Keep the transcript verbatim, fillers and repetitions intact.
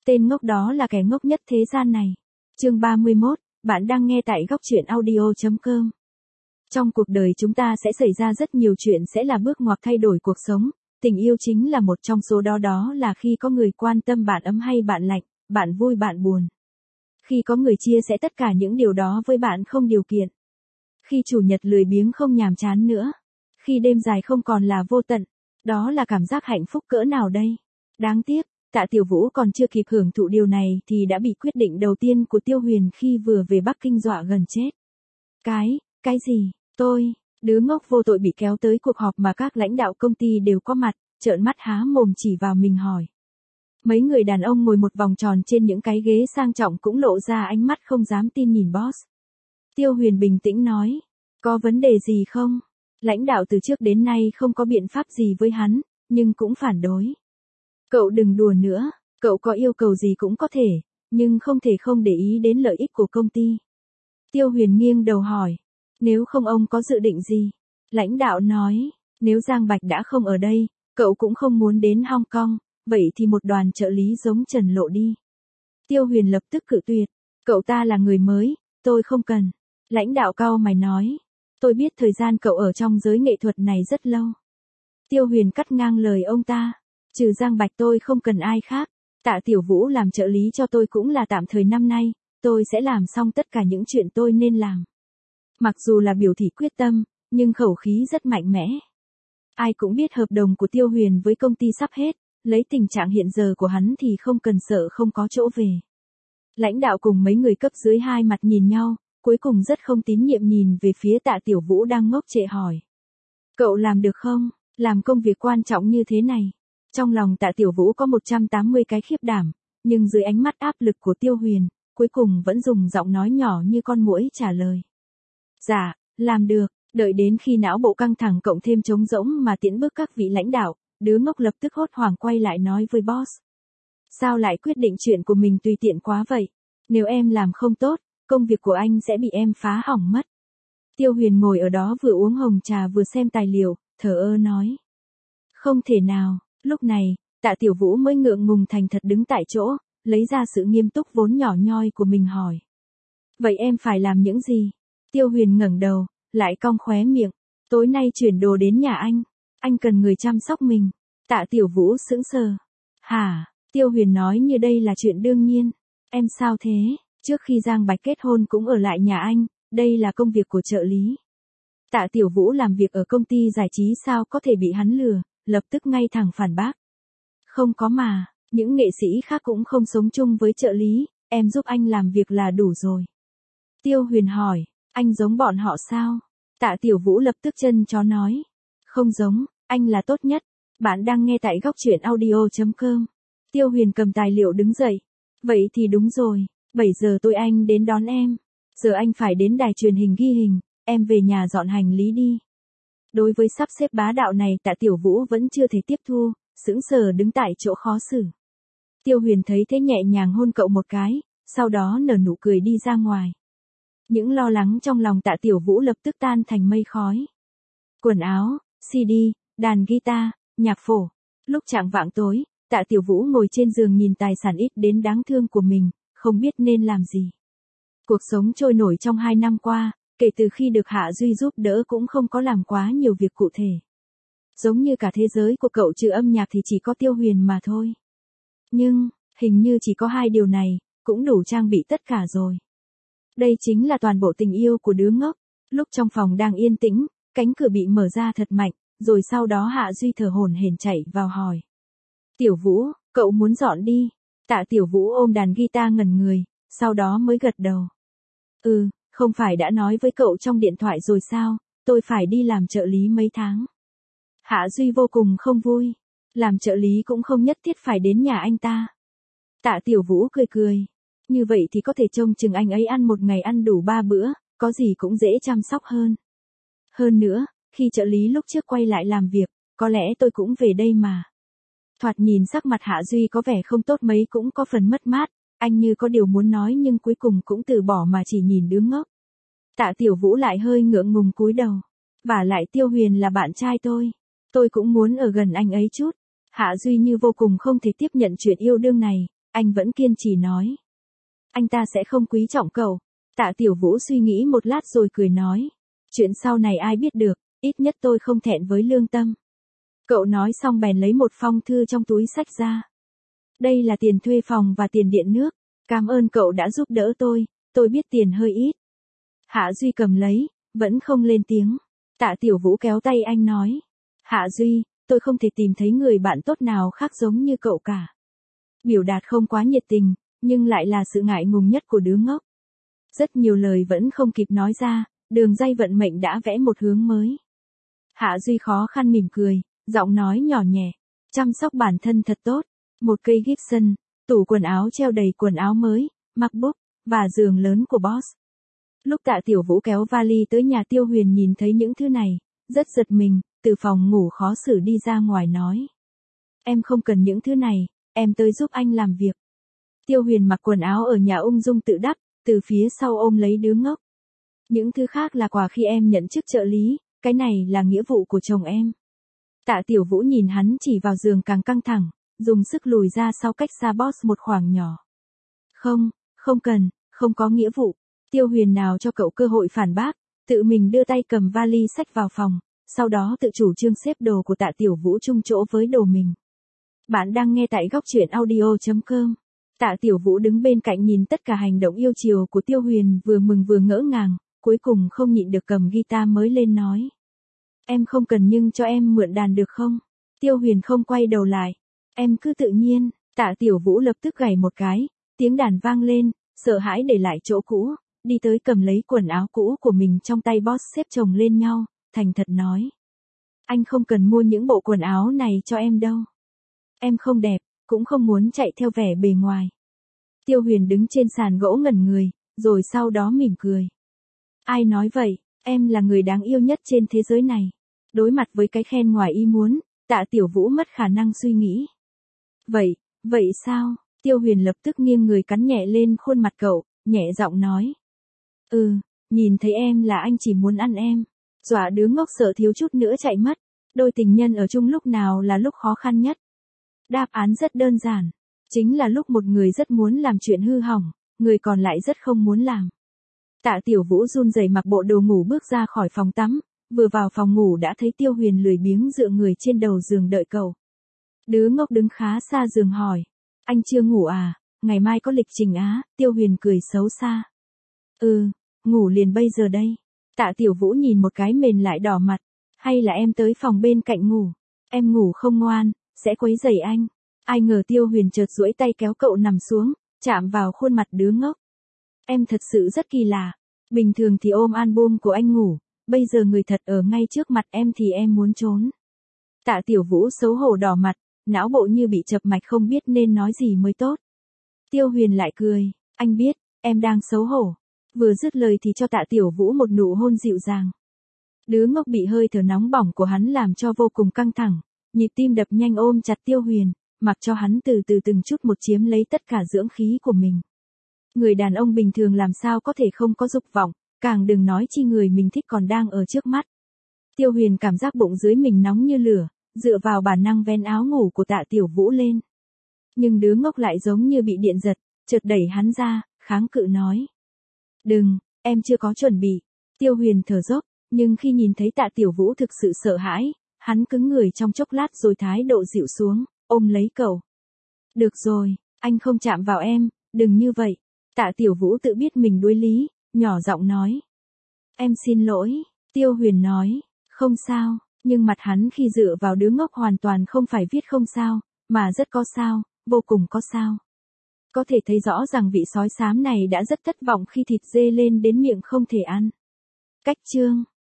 Tên ngốc đó là kẻ ngốc nhất thế gian này. Chương ba mươi mốt, bạn đang nghe tại góc truyện audio chấm com. Trong cuộc đời chúng ta sẽ xảy ra rất nhiều chuyện sẽ là bước ngoặt thay đổi cuộc sống. Tình yêu chính là một trong số đó, đó là khi có người quan tâm bạn ấm hay bạn lạnh, bạn vui bạn buồn. Khi có người chia sẻ tất cả những điều đó với bạn không điều kiện. Khi chủ nhật lười biếng không nhàm chán nữa. Khi đêm dài không còn là vô tận. Đó là cảm giác hạnh phúc cỡ nào đây? Đáng tiếc, Tạ Tiểu Vũ còn chưa kịp hưởng thụ điều này thì đã bị quyết định đầu tiên của Tiêu Huyền khi vừa về Bắc Kinh dọa gần chết. Cái, cái gì? Tôi, đứa ngốc vô tội bị kéo tới cuộc họp mà các lãnh đạo công ty đều có mặt, trợn mắt há mồm chỉ vào mình hỏi. Mấy người đàn ông ngồi một vòng tròn trên những cái ghế sang trọng cũng lộ ra ánh mắt không dám tin nhìn boss. Tiêu Huyền bình tĩnh nói, có vấn đề gì không? Lãnh đạo từ trước đến nay không có biện pháp gì với hắn, nhưng cũng phản đối. Cậu đừng đùa nữa, cậu có yêu cầu gì cũng có thể, nhưng không thể không để ý đến lợi ích của công ty. Tiêu Huyền nghiêng đầu hỏi, nếu không ông có dự định gì? Lãnh đạo nói, nếu Giang Bạch đã không ở đây, cậu cũng không muốn đến Hong Kong, vậy thì một đoàn trợ lý giống Trần Lộ đi. Tiêu Huyền lập tức cự tuyệt, cậu ta là người mới, tôi không cần. Lãnh đạo cau mày nói, tôi biết thời gian cậu ở trong giới nghệ thuật này rất lâu. Tiêu Huyền cắt ngang lời ông ta, trừ Giang Bạch tôi không cần ai khác, Tạ Tiểu Vũ làm trợ lý cho tôi cũng là tạm thời năm nay, tôi sẽ làm xong tất cả những chuyện tôi nên làm. Mặc dù là biểu thị quyết tâm, nhưng khẩu khí rất mạnh mẽ. Ai cũng biết hợp đồng của Tiêu Huyền với công ty sắp hết, lấy tình trạng hiện giờ của hắn thì không cần sợ không có chỗ về. Lãnh đạo cùng mấy người cấp dưới hai mặt nhìn nhau, cuối cùng rất không tín nhiệm nhìn về phía Tạ Tiểu Vũ đang ngốc trệ hỏi. Cậu làm được không? Làm công việc quan trọng như thế này. Trong lòng Tạ Tiểu Vũ có một trăm tám mươi cái khiếp đảm, nhưng dưới ánh mắt áp lực của Tiêu Huyền, cuối cùng vẫn dùng giọng nói nhỏ như con muỗi trả lời. Dạ, làm được, đợi đến khi não bộ căng thẳng cộng thêm trống rỗng mà tiễn bước các vị lãnh đạo, đứa ngốc lập tức hốt hoảng quay lại nói với boss. Sao lại quyết định chuyện của mình tùy tiện quá vậy? Nếu em làm không tốt, công việc của anh sẽ bị em phá hỏng mất. Tiêu Huyền ngồi ở đó vừa uống hồng trà vừa xem tài liệu, thờ ơ nói. Không thể nào, lúc này, Tạ Tiểu Vũ mới ngượng ngùng thành thật đứng tại chỗ, lấy ra sự nghiêm túc vốn nhỏ nhoi của mình hỏi. Vậy em phải làm những gì? Tiêu Huyền ngẩng đầu, lại cong khóe miệng. Tối nay chuyển đồ đến nhà anh, anh cần người chăm sóc mình. Tạ Tiểu Vũ sững sờ. Hả? Tiêu Huyền nói như đây là chuyện đương nhiên. Em sao thế? Trước khi Giang Bạch kết hôn cũng ở lại nhà anh, đây là công việc của trợ lý. Tạ Tiểu Vũ làm việc ở công ty giải trí sao có thể bị hắn lừa, lập tức ngay thẳng phản bác. Không có mà, những nghệ sĩ khác cũng không sống chung với trợ lý, em giúp anh làm việc là đủ rồi. Tiêu Huyền hỏi, anh giống bọn họ sao? Tạ Tiểu Vũ lập tức chân chó nói. Không giống, anh là tốt nhất. Bạn đang nghe tại góc truyện audio chấm com. Tiêu Huyền cầm tài liệu đứng dậy. Vậy thì đúng rồi, bảy giờ tôi anh đến đón em. Giờ anh phải đến đài truyền hình ghi hình, em về nhà dọn hành lý đi. Đối với sắp xếp bá đạo này Tạ Tiểu Vũ vẫn chưa thể tiếp thu, sững sờ đứng tại chỗ khó xử. Tiêu Huyền thấy thế nhẹ nhàng hôn cậu một cái, sau đó nở nụ cười đi ra ngoài. Những lo lắng trong lòng Tạ Tiểu Vũ lập tức tan thành mây khói. Quần áo, xê đê, đàn guitar, nhạc phổ. Lúc chạng vạng tối, Tạ Tiểu Vũ ngồi trên giường nhìn tài sản ít đến đáng thương của mình, không biết nên làm gì. Cuộc sống trôi nổi trong hai năm qua, kể từ khi được Hạ Duy giúp đỡ cũng không có làm quá nhiều việc cụ thể. Giống như cả thế giới của cậu trừ âm nhạc thì chỉ có Tiêu Huyền mà thôi. Nhưng, hình như chỉ có hai điều này, cũng đủ trang bị tất cả rồi. Đây chính là toàn bộ tình yêu của đứa ngốc. Lúc trong phòng đang yên tĩnh, cánh cửa bị mở ra thật mạnh, rồi sau đó Hạ Duy thở hổn hển chạy vào hỏi. Tiểu Vũ, cậu muốn dọn đi. Tạ Tiểu Vũ ôm đàn guitar ngẩn người, sau đó mới gật đầu. Ừ, không phải đã nói với cậu trong điện thoại rồi sao, tôi phải đi làm trợ lý mấy tháng. Hạ Duy vô cùng không vui. Làm trợ lý cũng không nhất thiết phải đến nhà anh ta. Tạ Tiểu Vũ cười cười. Như vậy thì có thể trông chừng anh ấy ăn một ngày ăn đủ ba bữa, có gì cũng dễ chăm sóc hơn. Hơn nữa, khi trợ lý lúc trước quay lại làm việc, có lẽ tôi cũng về đây mà. Thoạt nhìn sắc mặt Hạ Duy có vẻ không tốt mấy cũng có phần mất mát, anh như có điều muốn nói nhưng cuối cùng cũng từ bỏ mà chỉ nhìn đứa ngốc. Tạ Tiểu Vũ lại hơi ngượng ngùng cúi đầu. Vả lại Tiêu Huyền là bạn trai tôi. Tôi cũng muốn ở gần anh ấy chút. Hạ Duy như vô cùng không thể tiếp nhận chuyện yêu đương này, Anh vẫn kiên trì nói. Anh ta sẽ không quý trọng cậu. Tạ Tiểu Vũ suy nghĩ một lát rồi cười nói. Chuyện sau này ai biết được, ít nhất tôi không thẹn với lương tâm. Cậu nói xong bèn lấy một phong thư trong túi xách ra. Đây là tiền thuê phòng và tiền điện nước. Cảm ơn cậu đã giúp đỡ tôi, tôi biết tiền hơi ít. Hạ Duy cầm lấy, vẫn không lên tiếng. Tạ Tiểu Vũ kéo tay anh nói. Hạ Duy, tôi không thể tìm thấy người bạn tốt nào khác giống như cậu cả. Biểu đạt không quá nhiệt tình, nhưng lại là sự ngại ngùng nhất của đứa ngốc. Rất nhiều lời vẫn không kịp nói ra, đường dây vận mệnh đã vẽ một hướng mới. Hạ Duy khó khăn mỉm cười, giọng nói nhỏ nhẹ. Chăm sóc bản thân thật tốt. Một cây Gibson, tủ quần áo treo đầy quần áo mới, MacBook, và giường lớn của boss. Lúc Tạ Tiểu Vũ kéo vali tới nhà Tiêu Huyền nhìn thấy những thứ này, rất giật mình, từ phòng ngủ khó xử đi ra ngoài nói. Em không cần những thứ này, em tới giúp anh làm việc. Tiêu Huyền mặc quần áo ở nhà ung dung tự đắp, từ phía sau ôm lấy đứa ngốc. Những thứ khác là quà khi em nhận chức trợ lý, cái này là nghĩa vụ của chồng em. Tạ Tiểu Vũ nhìn hắn chỉ vào giường càng căng thẳng, dùng sức lùi ra sau cách xa boss một khoảng nhỏ. Không, không cần, không có nghĩa vụ. Tiêu Huyền nào cho cậu cơ hội phản bác, tự mình đưa tay cầm vali xách vào phòng, sau đó tự chủ trương xếp đồ của Tạ Tiểu Vũ chung chỗ với đồ mình. Bạn đang nghe tại góc truyện audio chấm com. Tạ Tiểu Vũ đứng bên cạnh nhìn tất cả hành động yêu chiều của Tiêu Huyền vừa mừng vừa ngỡ ngàng, cuối cùng không nhịn được cầm guitar mới lên nói. Em không cần nhưng cho em mượn đàn được không? Tiêu Huyền không quay đầu lại. Em cứ tự nhiên. Tạ Tiểu Vũ lập tức gảy một cái, tiếng đàn vang lên, sợ hãi để lại chỗ cũ, đi tới cầm lấy quần áo cũ của mình trong tay boss xếp chồng lên nhau, thành thật nói. Anh không cần mua những bộ quần áo này cho em đâu. Em không đẹp, cũng không muốn chạy theo vẻ bề ngoài. Tiêu Huyền đứng trên sàn gỗ ngẩn người, rồi sau đó mỉm cười. Ai nói vậy, em là người đáng yêu nhất trên thế giới này. Đối mặt với cái khen ngoài ý muốn, Tạ Tiểu Vũ mất khả năng suy nghĩ. Vậy, vậy sao? Tiêu Huyền lập tức nghiêng người cắn nhẹ lên khuôn mặt cậu, nhẹ giọng nói. Ừ, nhìn thấy em là anh chỉ muốn ăn em. Dọa đứa ngốc sợ thiếu chút nữa chạy mất. Đôi tình nhân ở chung lúc nào là lúc khó khăn nhất? Đáp án rất đơn giản. Chính là lúc một người rất muốn làm chuyện hư hỏng, người còn lại rất không muốn làm. Tạ Tiểu Vũ run rẩy mặc bộ đồ ngủ bước ra khỏi phòng tắm, vừa vào phòng ngủ đã thấy Tiêu Huyền lười biếng dựa người trên đầu giường đợi cậu. Đứa ngốc đứng khá xa giường hỏi. Anh chưa ngủ à, ngày mai có lịch trình á? Tiêu Huyền cười xấu xa. Ừ, ngủ liền bây giờ đây. Tạ Tiểu Vũ nhìn một cái mền lại đỏ mặt. Hay là em tới phòng bên cạnh ngủ? Em ngủ không ngoan, sẽ quấy rầy anh. Ai ngờ Tiêu Huyền chợt duỗi tay kéo cậu nằm xuống, chạm vào khuôn mặt đứa ngốc. Em thật sự rất kỳ lạ. Bình thường thì ôm album của anh ngủ, bây giờ người thật ở ngay trước mặt em thì em muốn trốn. Tạ Tiểu Vũ xấu hổ đỏ mặt, não bộ như bị chập mạch không biết nên nói gì mới tốt. Tiêu Huyền lại cười, anh biết, em đang xấu hổ. Vừa dứt lời thì cho Tạ Tiểu Vũ một nụ hôn dịu dàng. Đứa ngốc bị hơi thở nóng bỏng của hắn làm cho vô cùng căng thẳng, nhịp tim đập nhanh ôm chặt Tiêu Huyền, mặc cho hắn từ từ từng chút một chiếm lấy tất cả dưỡng khí của mình. Người đàn ông bình thường làm sao có thể không có dục vọng, càng đừng nói chi người mình thích còn đang ở trước mắt. Tiêu Huyền cảm giác bụng dưới mình nóng như lửa, dựa vào bản năng vén áo ngủ của Tạ Tiểu Vũ lên. Nhưng đứa ngốc lại giống như bị điện giật, chợt đẩy hắn ra, kháng cự nói. Đừng, em chưa có chuẩn bị. Tiêu Huyền thở dốc, nhưng khi nhìn thấy Tạ Tiểu Vũ thực sự sợ hãi, hắn cứng người trong chốc lát rồi thái độ dịu xuống, ôm lấy cậu. Được rồi, anh không chạm vào em, đừng như vậy. Tạ Tiểu Vũ tự biết mình đuối lý, nhỏ giọng nói. Em xin lỗi, Tiêu Huyền nói, không sao, nhưng mặt hắn khi dựa vào đứa ngốc hoàn toàn không phải viết không sao, mà rất có sao, vô cùng có sao. Có thể thấy rõ rằng vị sói xám này đã rất thất vọng khi thịt dê lên đến miệng không thể ăn. Cách chương